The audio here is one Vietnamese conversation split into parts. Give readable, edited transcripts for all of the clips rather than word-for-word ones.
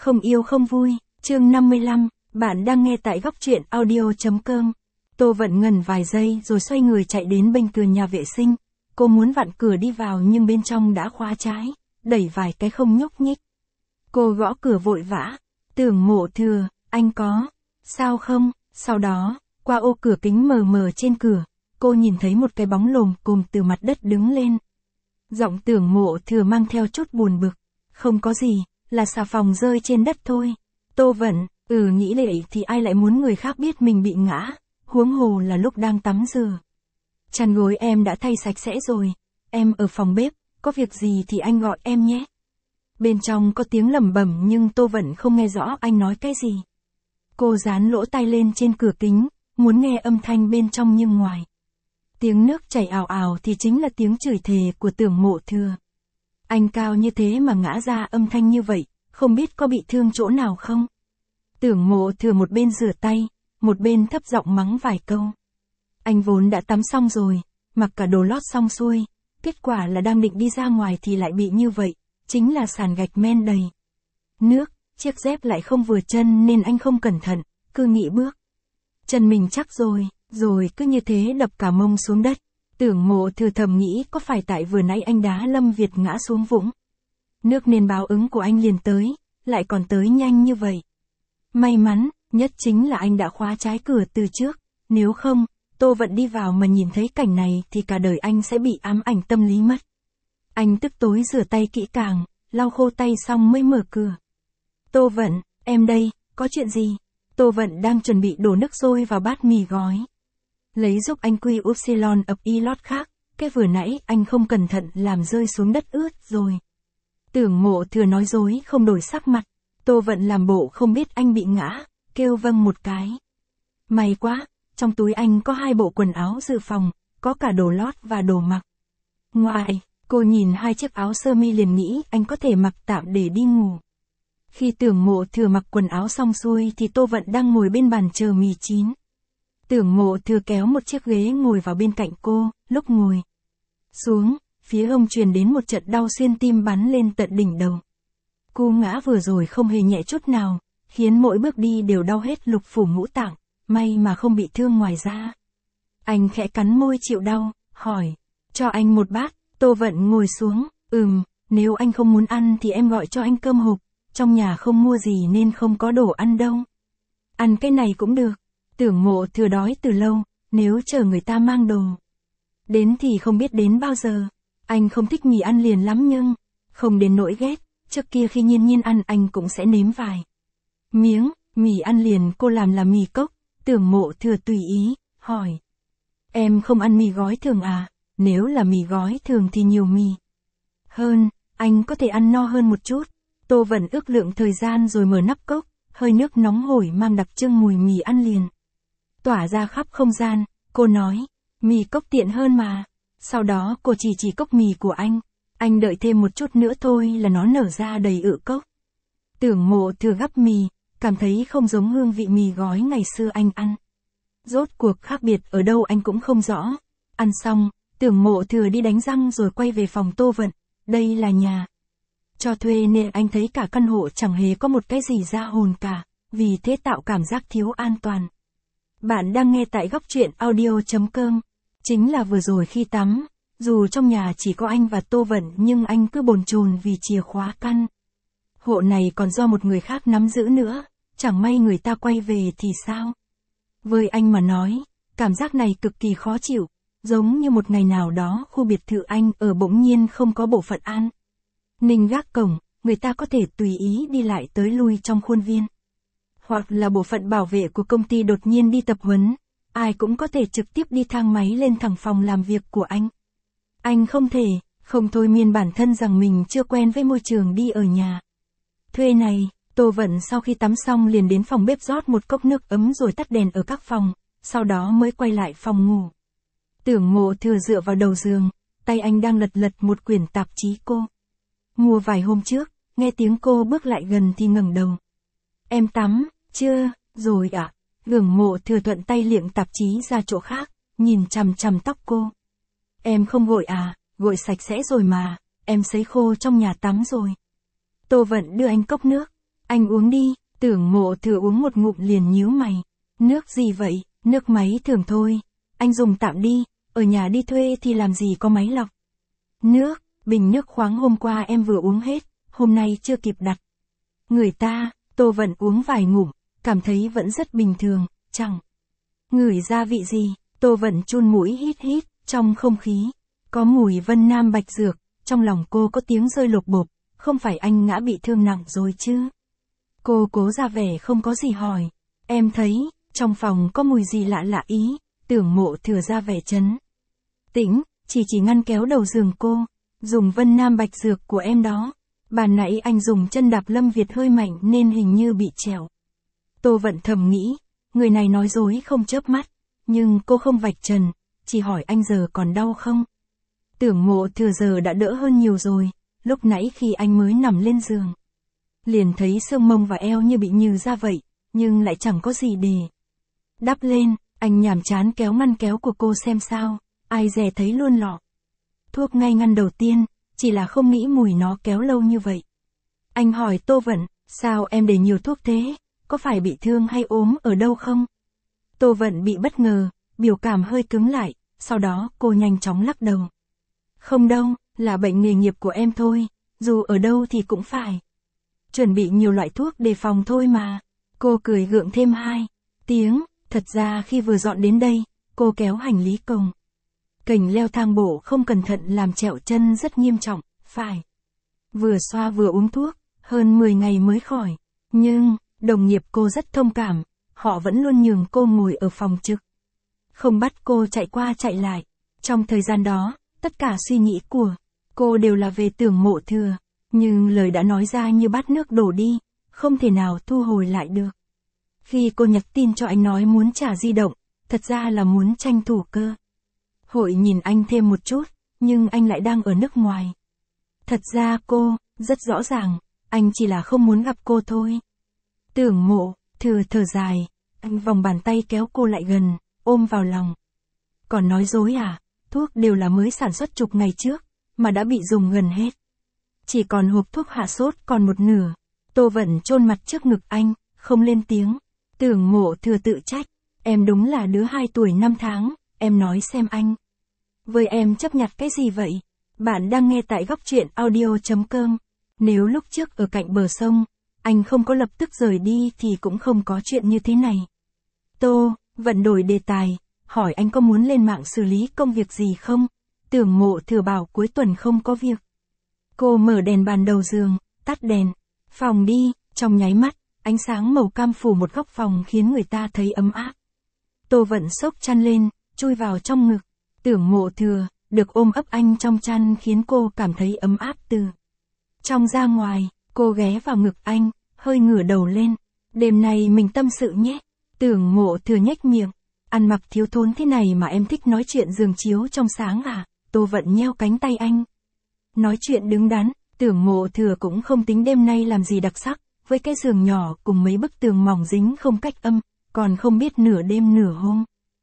Không yêu không vui, chương 55, bạn đang nghe tại góc truyện audio.com. Tô Vận ngần vài giây rồi xoay người chạy đến bên cửa nhà vệ sinh. Cô muốn vặn cửa đi vào nhưng bên trong đã khóa trái, đẩy vài cái không nhúc nhích. Cô gõ cửa vội vã. Tưởng Mộ Thừa, anh có sao không? Sau đó, qua ô cửa kính mờ mờ trên cửa, cô nhìn thấy một cái bóng lồm cồm từ mặt đất đứng lên. Giọng Tưởng Mộ Thừa mang theo chút buồn bực. Không có gì, là xà phòng rơi trên đất thôi. Tô Vận, nghĩ lệ thì ai lại muốn người khác biết mình bị ngã, huống hồ là lúc đang tắm rửa. Chăn gối em đã thay sạch sẽ rồi, em ở phòng bếp, có việc gì thì anh gọi em nhé. Bên trong có tiếng lẩm bẩm nhưng Tô Vận không nghe rõ anh nói cái gì. Cô dán lỗ tai lên trên cửa kính, muốn nghe âm thanh bên trong nhưng ngoài. Tiếng nước chảy ào ào thì chính là tiếng chửi thề của Tưởng Mộ Thừa. Anh cao như thế mà ngã ra âm thanh như vậy, không biết có bị thương chỗ nào không? Tưởng Mộ Thừa một bên rửa tay, một bên thấp giọng mắng vài câu. Anh vốn đã tắm xong rồi, mặc cả đồ lót xong xuôi, kết quả là đang định đi ra ngoài thì lại bị như vậy, chính là sàn gạch men đầy nước, chiếc dép lại không vừa chân nên anh không cẩn thận, cứ nghĩ bước chân mình chắc rồi cứ như thế đập cả mông xuống đất. Tưởng Mộ Thừa thầm nghĩ có phải tại vừa nãy anh đá Lâm Việt ngã xuống vũng nước nên báo ứng của anh liền tới, lại còn tới nhanh như vậy. May mắn nhất chính là anh đã khóa trái cửa từ trước, nếu không, Tô Vận đi vào mà nhìn thấy cảnh này thì cả đời anh sẽ bị ám ảnh tâm lý mất. Anh tức tối rửa tay kỹ càng, lau khô tay xong mới mở cửa. Tô Vận, em đây, có chuyện gì? Tô Vận đang chuẩn bị đổ nước sôi vào bát mì gói. Lấy giúp anh quy upsilon ập y lót khác, cái vừa nãy anh không cẩn thận làm rơi xuống đất ướt rồi. Tưởng Mộ Thừa nói dối không đổi sắc mặt. Tô Vận làm bộ không biết anh bị ngã, kêu vâng một cái. May quá, trong túi anh có 2 bộ quần áo dự phòng, có cả đồ lót và đồ mặc. Ngoài, cô nhìn 2 chiếc áo sơ mi liền nghĩ anh có thể mặc tạm để đi ngủ. Khi Tưởng Mộ Thừa mặc quần áo xong xuôi thì Tô Vận đang ngồi bên bàn chờ mì chín. Tưởng Mộ Thừa kéo một chiếc ghế ngồi vào bên cạnh cô, lúc ngồi xuống, phía hông truyền đến một trận đau xuyên tim bắn lên tận đỉnh đầu. Cú ngã vừa rồi không hề nhẹ chút nào, khiến mỗi bước đi đều đau hết lục phủ ngũ tạng, may mà không bị thương ngoài da. Anh khẽ cắn môi chịu đau, hỏi, cho anh một bát. Tô Vận ngồi xuống, nếu anh không muốn ăn thì em gọi cho anh cơm hộp, trong nhà không mua gì nên không có đồ ăn đâu. Ăn cái này cũng được. Tưởng Mộ Thừa đói từ lâu, nếu chờ người ta mang đồ đến thì không biết đến bao giờ. Anh không thích mì ăn liền lắm nhưng không đến nỗi ghét, trước kia khi Nhiên Nhiên ăn anh cũng sẽ nếm vài miếng. Mì ăn liền cô làm là mì cốc. Tưởng Mộ Thừa tùy ý, hỏi, em không ăn mì gói thường à? Nếu là mì gói thường thì nhiều mì hơn, anh có thể ăn no hơn một chút. Tô Vận ước lượng thời gian rồi mở nắp cốc, hơi nước nóng hổi mang đặc trưng mùi mì ăn liền tỏa ra khắp không gian. Cô nói, mì cốc tiện hơn mà. Sau đó cô chỉ cốc mì của anh đợi thêm một chút nữa thôi là nó nở ra đầy ự cốc. Tưởng Mộ Thừa gắp mì, cảm thấy không giống hương vị mì gói ngày xưa anh ăn. Rốt cuộc khác biệt ở đâu anh cũng không rõ. Ăn xong, Tưởng Mộ Thừa đi đánh răng rồi quay về phòng Tô Vận. Đây là nhà cho thuê nên anh thấy cả căn hộ chẳng hề có một cái gì ra hồn cả, vì thế tạo cảm giác thiếu an toàn. Bạn đang nghe tại góc truyện audio.com. Chính là vừa rồi khi tắm, dù trong nhà chỉ có anh và Tô Vận nhưng anh cứ bồn chồn vì chìa khóa căn hộ này còn do một người khác nắm giữ nữa, chẳng may người ta quay về thì sao? Với anh mà nói, cảm giác này cực kỳ khó chịu, giống như một ngày nào đó khu biệt thự anh ở bỗng nhiên không có bộ phận an ninh gác cổng, người ta có thể tùy ý đi lại tới lui trong khuôn viên. Hoặc là bộ phận bảo vệ của công ty đột nhiên đi tập huấn, ai cũng có thể trực tiếp đi thang máy lên thẳng phòng làm việc của anh. Anh không thôi miên bản thân rằng mình chưa quen với môi trường đi ở nhà thuê này. Tô Vận sau khi tắm xong liền đến phòng bếp rót một cốc nước ấm rồi tắt đèn ở các phòng, sau đó mới quay lại phòng ngủ. Tưởng Mộ Thừa dựa vào đầu giường, tay anh đang lật một quyển tạp chí cô mua vài hôm trước, nghe tiếng cô bước lại gần thì ngẩng đầu. Em tắm chưa rồi ạ? Tưởng Mộ Thừa thuận tay liệng tạp chí ra chỗ khác, nhìn chằm chằm tóc cô. Em không gội à? Gội sạch sẽ rồi mà, em sấy khô trong nhà tắm rồi. Tô Vận đưa anh cốc nước. Anh uống đi. Tưởng Mộ Thừa uống một ngụm liền nhíu mày. Nước gì vậy? Nước máy thường thôi. Anh dùng tạm đi, ở nhà đi thuê thì làm gì có máy lọc. Nước, bình nước khoáng hôm qua em vừa uống hết, hôm nay chưa kịp đặt. Người ta, Tô Vận uống vài ngụm, cảm thấy vẫn rất bình thường, chẳng ngửi gia vị gì. Tô Vận chun mũi hít hít, trong không khí có mùi Vân Nam Bạch Dược, trong lòng cô có tiếng rơi lột bột, không phải anh ngã bị thương nặng rồi chứ? Cô cố ra vẻ không có gì hỏi. Em thấy, trong phòng có mùi gì lạ lạ ý. Tưởng Mộ Thừa ra vẻ trấn tĩnh, chỉ ngăn kéo đầu giường cô. Dùng Vân Nam Bạch Dược của em đó. Bàn nãy anh dùng chân đạp Lâm Việt hơi mạnh nên hình như bị trẹo. Tô Vận thầm nghĩ, người này nói dối không chớp mắt. Nhưng cô không vạch trần, chỉ hỏi anh giờ còn đau không? Tưởng Mộ Thừa giờ đã đỡ hơn nhiều rồi. Lúc nãy khi anh mới nằm lên giường, liền thấy xương mông và eo như bị nhừ ra vậy, nhưng lại chẳng có gì để đắp lên. Anh nhàm chán kéo ngăn kéo của cô xem sao, ai dè thấy luôn lọ thuốc ngay ngăn đầu tiên, chỉ là không nghĩ mùi nó kéo lâu như vậy. Anh hỏi Tô Vận, sao em để nhiều thuốc thế, có phải bị thương hay ốm ở đâu không? Tô Vận bị bất ngờ, biểu cảm hơi cứng lại, sau đó cô nhanh chóng lắc đầu. Không đâu, là bệnh nghề nghiệp của em thôi, dù ở đâu thì cũng phải chuẩn bị nhiều loại thuốc đề phòng thôi mà. Cô cười gượng thêm 2 tiếng, thật ra khi vừa dọn đến đây, cô kéo hành lý cồng kềnh leo thang bộ không cẩn thận làm trẹo chân rất nghiêm trọng, phải vừa xoa vừa uống thuốc, hơn 10 ngày mới khỏi. Nhưng, đồng nghiệp cô rất thông cảm, họ vẫn luôn nhường cô ngồi ở phòng trực, không bắt cô chạy qua chạy lại. Trong thời gian đó, tất cả suy nghĩ của cô đều là về Tưởng Mộ Thừa, nhưng lời đã nói ra như bát nước đổ đi, không thể nào thu hồi lại được. Khi cô nhắn tin cho anh nói muốn trả di động, thật ra là muốn tranh thủ cơ hội nhìn anh thêm một chút, nhưng anh lại đang ở nước ngoài. Thật ra cô, rất rõ ràng, anh chỉ là không muốn gặp cô thôi. Tưởng Mộ Thừa thở dài, anh vòng bàn tay kéo cô lại gần, ôm vào lòng. Còn nói dối à, thuốc đều là mới sản xuất chục ngày trước, mà đã bị dùng gần hết. Chỉ còn hộp thuốc hạ sốt còn một nửa. Tô Vận chôn mặt trước ngực anh, không lên tiếng. Tưởng Mộ Thừa tự trách, em đúng là đứa 2 tuổi 5 tháng, em nói xem anh với em chấp nhặt cái gì vậy? Bạn đang nghe tại góc truyện audio.com. Nếu lúc trước ở cạnh bờ sông, anh không có lập tức rời đi thì cũng không có chuyện như thế này. Tô Vận đổi đề tài, hỏi anh có muốn lên mạng xử lý công việc gì không? Tưởng Mộ Thừa bảo cuối tuần không có việc. Cô mở đèn bàn đầu giường, tắt đèn phòng đi, trong nháy mắt, ánh sáng màu cam phủ một góc phòng khiến người ta thấy ấm áp. Tô Vận xốc chăn lên, chui vào trong ngực. Tưởng Mộ Thừa, được ôm ấp anh trong chăn khiến cô cảm thấy ấm áp từ trong ra ngoài. Cô ghé vào ngực anh, hơi ngửa đầu lên. Đêm nay mình tâm sự nhé. Tưởng Mộ Thừa nhếch miệng. Ăn mặc thiếu thốn thế này mà em thích nói chuyện giường chiếu trong sáng à? Tô Vận nheo cánh tay anh. Nói chuyện đứng đắn, Tưởng Mộ Thừa cũng không tính đêm nay làm gì đặc sắc, với cái giường nhỏ cùng mấy bức tường mỏng dính không cách âm, còn không biết nửa đêm nửa hôm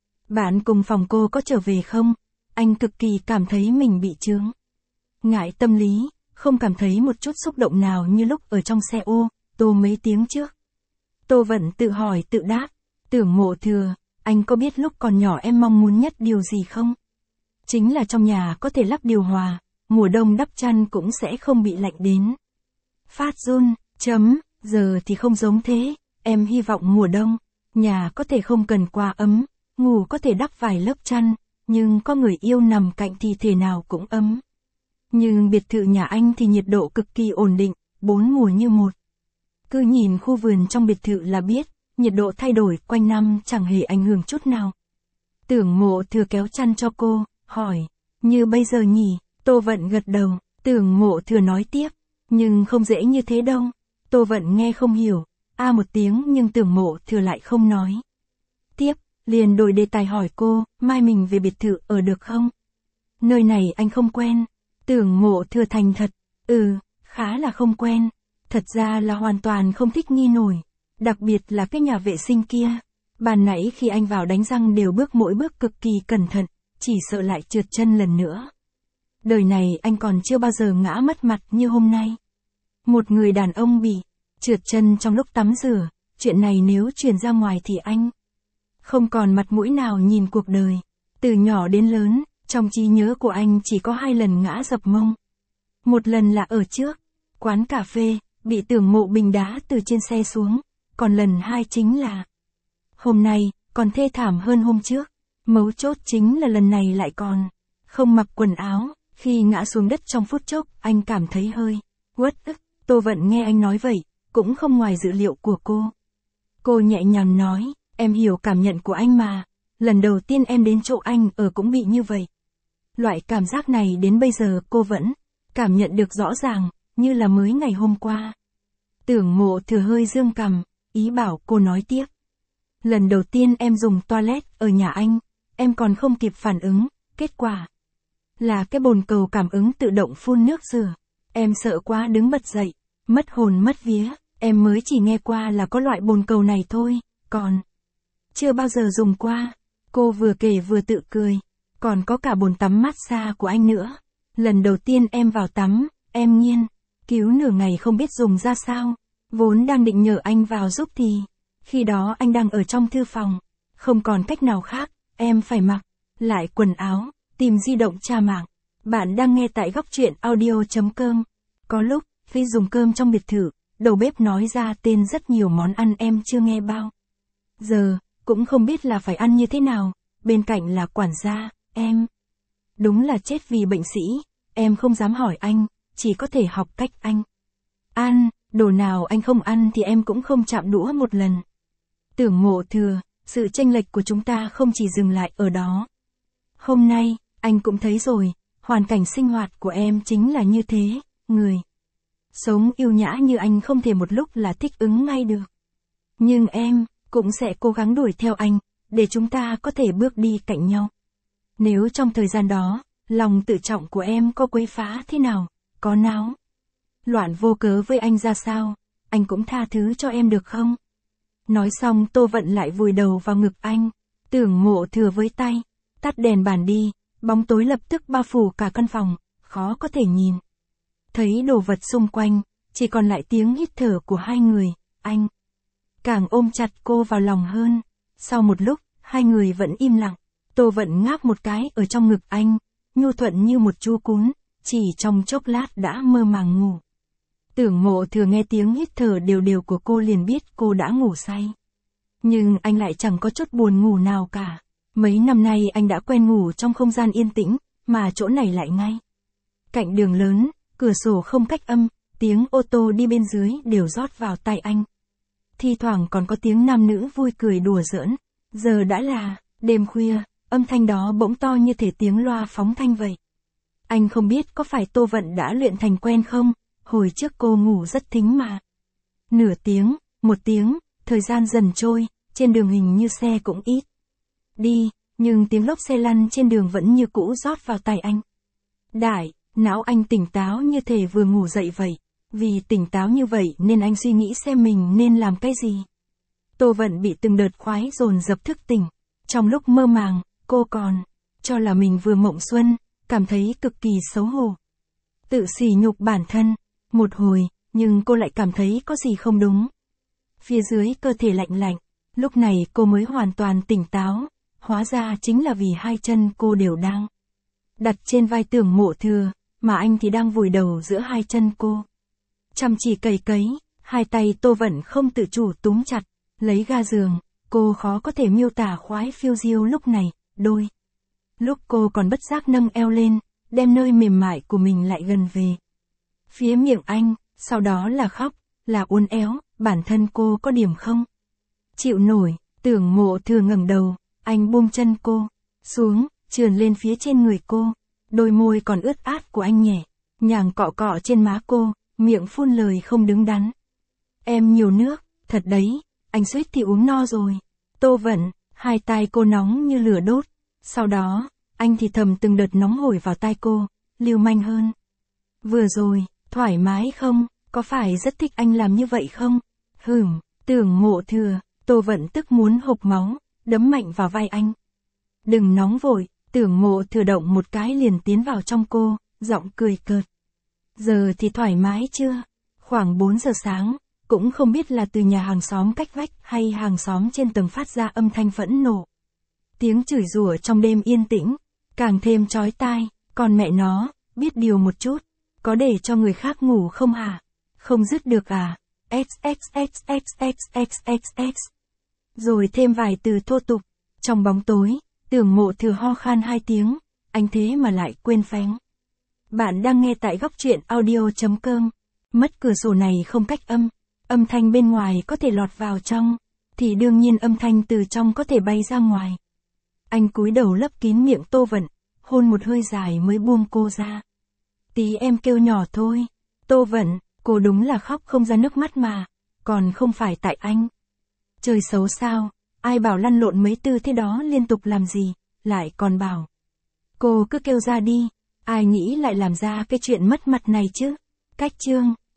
bạn cùng phòng cô có trở về không? Anh cực kỳ cảm thấy mình bị chướng ngại tâm lý, không cảm thấy một chút xúc động nào như lúc ở trong xe ô tô mấy tiếng trước. Tô Vận tự hỏi tự đáp. Tưởng Mộ Thừa, anh có biết lúc còn nhỏ em mong muốn nhất điều gì không? Chính là trong nhà có thể lắp điều hòa, mùa đông đắp chăn cũng sẽ không bị lạnh đến phát run. Giờ thì không giống thế, em hy vọng mùa đông, nhà có thể không cần quá ấm, ngủ có thể đắp vài lớp chăn, nhưng có người yêu nằm cạnh thì thể nào cũng ấm. Nhưng biệt thự nhà anh thì nhiệt độ cực kỳ ổn định, 4 mùa như một. Cứ nhìn khu vườn trong biệt thự là biết, nhiệt độ thay đổi quanh năm chẳng hề ảnh hưởng chút nào. Tưởng Mộ Thừa kéo chăn cho cô, hỏi, như bây giờ nhỉ? Tô Vận gật đầu. Tưởng Mộ Thừa nói tiếp, nhưng không dễ như thế đâu. Tô Vận nghe không hiểu, một tiếng nhưng Tưởng Mộ Thừa lại không nói tiếp, liền đổi đề tài hỏi cô, mai mình về biệt thự ở được không? Nơi này anh không quen. Tưởng Mộ Thừa thành thật, khá là không quen. Thật ra là hoàn toàn không thích nghi nổi. Đặc biệt là cái nhà vệ sinh kia. Ban nãy khi anh vào đánh răng đều bước mỗi bước cực kỳ cẩn thận, chỉ sợ lại trượt chân lần nữa. Đời này anh còn chưa bao giờ ngã mất mặt như hôm nay. Một người đàn ông bị trượt chân trong lúc tắm rửa, chuyện này nếu truyền ra ngoài thì anh không còn mặt mũi nào nhìn cuộc đời. Từ nhỏ đến lớn, trong trí nhớ của anh chỉ có 2 lần ngã dập mông. Một lần là ở trước quán cà phê, bị Tưởng Mộ Bình đá từ trên xe xuống, còn lần 2 chính là hôm nay, còn thê thảm hơn hôm trước. Mấu chốt chính là lần này lại còn không mặc quần áo. Khi ngã xuống đất trong phút chốc, anh cảm thấy hơi uất ức. Tô Vận nghe anh nói vậy, cũng không ngoài dự liệu của cô. Cô nhẹ nhàng nói, em hiểu cảm nhận của anh mà. Lần đầu tiên em đến chỗ anh ở cũng bị như vậy. Loại cảm giác này đến bây giờ cô vẫn cảm nhận được rõ ràng, như là mới ngày hôm qua. Tưởng Mộ Thừa hơi dương cằm, ý bảo cô nói tiếp. Lần đầu tiên em dùng toilet ở nhà anh, em còn không kịp phản ứng, kết quả là cái bồn cầu cảm ứng tự động phun nước rửa. Em sợ quá đứng bật dậy, mất hồn mất vía, em mới chỉ nghe qua là có loại bồn cầu này thôi, còn chưa bao giờ dùng qua. Cô vừa kể vừa tự cười, còn có cả bồn tắm massage của anh nữa. Lần đầu tiên em vào tắm, em nghiên cứu nửa ngày không biết dùng ra sao, vốn đang định nhờ anh vào giúp thì khi đó anh đang ở trong thư phòng, không còn cách nào khác, em phải mặc lại quần áo, tìm di động tra mạng. Bạn đang nghe tại góc truyện audio.com. Có lúc, khi dùng cơm trong biệt thự, đầu bếp nói ra tên rất nhiều món ăn em chưa nghe bao giờ, cũng không biết là phải ăn như thế nào. Bên cạnh là quản gia, em đúng là chết vì bệnh sĩ. Em không dám hỏi anh, chỉ có thể học cách anh ăn, đồ nào anh không ăn thì em cũng không chạm đũa một lần. Tưởng Mộ Thừa, sự chênh lệch của chúng ta không chỉ dừng lại ở đó. Hôm nay, anh cũng thấy rồi, hoàn cảnh sinh hoạt của em chính là như thế, người sống yêu nhã như anh không thể một lúc là thích ứng ngay được. Nhưng em cũng sẽ cố gắng đuổi theo anh, để chúng ta có thể bước đi cạnh nhau. Nếu trong thời gian đó, lòng tự trọng của em có quấy phá thế nào, có náo loạn vô cớ với anh ra sao, anh cũng tha thứ cho em được không? Nói xong Tô Vận lại vùi đầu vào ngực anh. Tưởng Mộ Thừa với tay tắt đèn bàn đi, bóng tối lập tức bao phủ cả căn phòng, khó có thể nhìn thấy đồ vật xung quanh, chỉ còn lại tiếng hít thở của hai người. Anh càng ôm chặt cô vào lòng hơn. Sau một lúc, hai người vẫn im lặng. Tô Vận ngáp một cái ở trong ngực anh, nhu thuận như một chú cún, chỉ trong chốc lát đã mơ màng ngủ. Tưởng Mộ Thừa nghe tiếng hít thở đều đều của cô liền biết cô đã ngủ say. Nhưng anh lại chẳng có chút buồn ngủ nào cả. Mấy năm nay anh đã quen ngủ trong không gian yên tĩnh, mà chỗ này lại ngay cạnh đường lớn, cửa sổ không cách âm, tiếng ô tô đi bên dưới đều rót vào tai anh. Thi thoảng còn có tiếng nam nữ vui cười đùa giỡn. Giờ đã là đêm khuya, âm thanh đó bỗng to như thể tiếng loa phóng thanh vậy. Anh không biết có phải Tô Vận đã luyện thành quen không, hồi trước cô ngủ rất thính mà. Nửa tiếng, 1 tiếng, thời gian dần trôi, trên đường hình như xe cũng ít đi, nhưng tiếng lốp xe lăn trên đường vẫn như cũ rót vào tai anh. Não anh tỉnh táo như thể vừa ngủ dậy vậy. Vì tỉnh táo như vậy nên anh suy nghĩ xem mình nên làm cái gì. Tô Vận bị từng đợt khoái dồn dập thức tỉnh. Trong lúc mơ màng, cô còn cho là mình vừa mộng xuân, cảm thấy cực kỳ xấu hổ. Tự sỉ nhục bản thân. Một hồi, nhưng cô lại cảm thấy có gì không đúng. Phía dưới cơ thể lạnh lạnh. Lúc này cô mới hoàn toàn tỉnh táo. Hóa ra chính là vì hai chân cô đều đang đặt trên vai Tưởng Mộ Thừa, mà anh thì đang vùi đầu giữa hai chân cô. Chăm chỉ cày cấy, hai tay Tô Vận không tự chủ túm chặt, lấy ga giường. Cô khó có thể miêu tả khoái phiêu diêu lúc này. Đôi lúc cô còn bất giác nâng eo lên, đem nơi mềm mại của mình lại gần về phía miệng anh, sau đó là khóc, là uốn éo. Bản thân cô có điểm không chịu nổi. Tưởng Mộ Thừa ngẩng đầu, anh buông chân cô xuống, trườn lên phía trên người cô. Đôi môi còn ướt át của anh nhẹ nhàng cọ cọ trên má cô, miệng phun lời không đứng đắn. Em nhiều nước, thật đấy, anh suýt thì uống no rồi. Tô Vận, hai tai cô nóng như lửa đốt. Sau đó, anh thì thầm từng đợt nóng hổi vào tai cô, lưu manh hơn. Vừa rồi, thoải mái không, có phải rất thích anh làm như vậy không? Tưởng Mộ Thừa, Tô Vận tức muốn hộc máu, đấm mạnh vào vai anh. Đừng nóng vội. Tưởng Mộ Thừa động một cái liền tiến vào trong cô, giọng cười cợt. Giờ thì thoải mái chưa? Khoảng 4 giờ sáng, Cũng không biết là từ nhà hàng xóm cách vách hay hàng xóm trên tầng phát ra âm thanh phẫn nộ. Tiếng chửi rủa trong đêm yên tĩnh, càng thêm chói tai, còn mẹ nó, biết điều một chút, có để cho người khác ngủ không hả? Không dứt được à? XXXXXXXX. Rồi thêm vài từ thô tục, trong bóng tối, Tưởng Mộ Thừa ho khan 2 tiếng, anh thế mà lại quên phén. Bạn đang nghe tại góc truyện audio.com. Mất cửa sổ này không cách âm, âm thanh bên ngoài có thể lọt vào trong, thì đương nhiên âm thanh từ trong có thể bay ra ngoài. Anh cúi đầu lấp kín miệng Tô Vận, hôn một hơi dài mới buông cô ra. Tí em kêu nhỏ thôi. Tô Vận, cô đúng là khóc không ra nước mắt mà, còn không phải tại anh. Trời xấu sao, ai bảo lăn lộn mấy tư thế đó liên tục làm gì, lại còn bảo. Cô cứ kêu ra đi, ai nghĩ lại làm ra cái chuyện mất mặt này chứ. Cách chương